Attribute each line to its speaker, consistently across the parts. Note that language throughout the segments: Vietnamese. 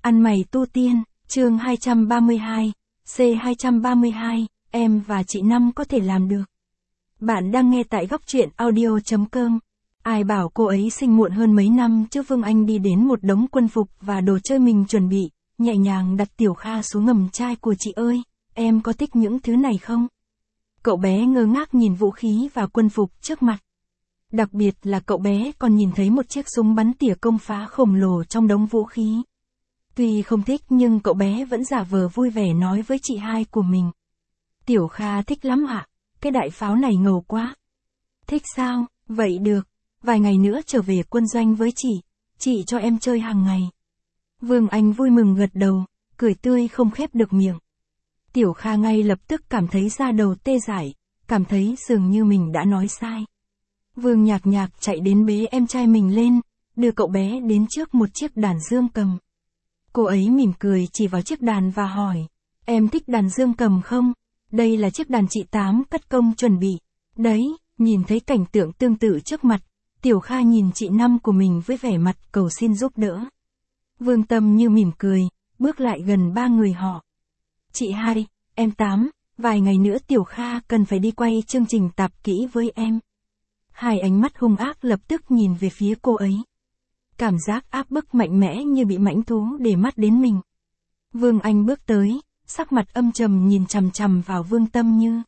Speaker 1: Ăn mày tu tiên, chương 232, C232, em và chị Năm có thể làm được. Bạn đang nghe tại góc truyện audio.com. Ai bảo cô ấy sinh muộn hơn mấy năm chứ. Vương Anh đi đến một đống quân phục và đồ chơi mình chuẩn bị, nhẹ nhàng đặt Tiểu Kha xuống ngầm trai của chị ơi, em có thích những thứ này không? Cậu bé ngơ ngác nhìn vũ khí và quân phục trước mặt. Đặc biệt là cậu bé còn nhìn thấy một chiếc súng bắn tỉa công phá khổng lồ trong đống vũ khí. Tuy không thích nhưng cậu bé vẫn giả vờ vui vẻ nói với chị hai của mình. Tiểu Kha thích lắm ạ, cái đại pháo này ngầu quá. Thích sao, vậy được, vài ngày nữa trở về quân doanh với chị cho em chơi hàng ngày. Vương Anh vui mừng gật đầu, cười tươi không khép được miệng. Tiểu Kha ngay lập tức cảm thấy da đầu tê dại, cảm thấy dường như mình đã nói sai. Vương Nhạc Nhạc chạy đến bế em trai mình lên, đưa cậu bé đến trước một chiếc đàn dương cầm. Cô ấy mỉm cười chỉ vào chiếc đàn và hỏi, em thích đàn dương cầm không? Đây là chiếc đàn chị Tám cất công chuẩn bị. Đấy, nhìn thấy cảnh tượng tương tự trước mặt, Tiểu Kha nhìn chị Năm của mình với vẻ mặt cầu xin giúp đỡ. Vương Tâm như mỉm cười, bước lại gần ba người họ. Chị hai, em Tám, vài ngày nữa Tiểu Kha cần phải đi quay chương trình tạp kỹ với em. Hai ánh mắt hung ác lập tức nhìn về phía cô ấy. Cảm giác áp bức mạnh mẽ như bị mãnh thú để mắt đến mình. Vương Anh bước tới, sắc mặt âm trầm nhìn chằm chằm vào Vương Tâm Như.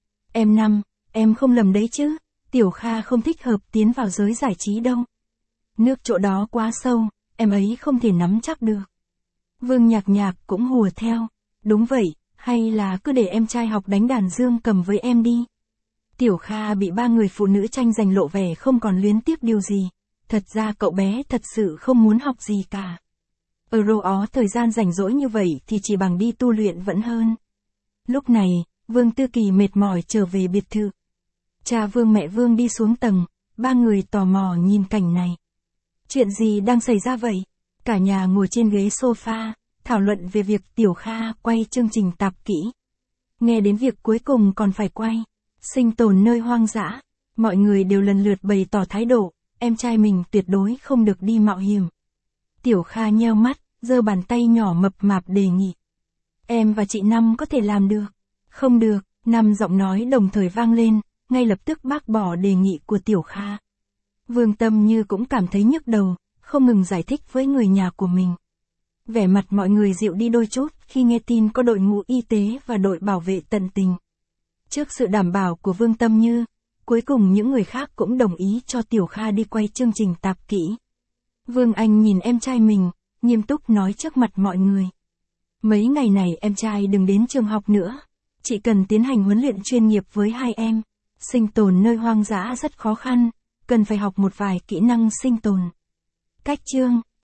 Speaker 1: Em Năm, em không lầm đấy chứ, Tiểu Kha không thích hợp tiến vào giới giải trí đâu. Nước chỗ đó quá sâu, em ấy không thể nắm chắc được. Vương Nhạc Nhạc cũng hùa theo, đúng vậy, hay là cứ để em trai học đánh đàn dương cầm với em đi. Tiểu Kha bị ba người phụ nữ tranh giành lộ vẻ không còn luyến tiếc điều gì. Thật ra cậu bé thật sự không muốn học gì cả. Ở Rô thời gian rảnh rỗi như vậy thì chỉ bằng đi tu luyện vẫn hơn. Lúc này, Vương Tư Kỳ mệt mỏi trở về biệt thự. Cha Vương mẹ Vương đi xuống tầng, ba người tò mò nhìn cảnh này. Chuyện gì đang xảy ra vậy? Cả nhà ngồi trên ghế sofa, thảo luận về việc Tiểu Kha quay chương trình tạp kỹ. Nghe đến việc cuối cùng còn phải quay sinh tồn nơi hoang dã, mọi người đều lần lượt bày tỏ thái độ, em trai mình tuyệt đối không được đi mạo hiểm. Tiểu Kha nheo mắt, giơ bàn tay nhỏ mập mạp đề nghị. Em và chị Năm có thể làm được. Không được, 5 giọng nói đồng thời vang lên, ngay lập tức bác bỏ đề nghị của Tiểu Kha. Vương Tâm Như cũng cảm thấy nhức đầu, không ngừng giải thích với người nhà của mình. Vẻ mặt mọi người dịu đi đôi chút khi nghe tin có đội ngũ y tế và đội bảo vệ tận tình. Trước sự đảm bảo của Vương Tâm Như, cuối cùng những người khác cũng đồng ý cho Tiểu Kha đi quay chương trình tạp kỹ. Vương Anh nhìn em trai mình, nghiêm túc nói trước mặt mọi người. Mấy ngày này em trai đừng đến trường học nữa. Chị cần tiến hành huấn luyện chuyên nghiệp với hai em. Sinh tồn nơi hoang dã rất khó khăn, cần phải học một vài kỹ năng sinh tồn. Cách chương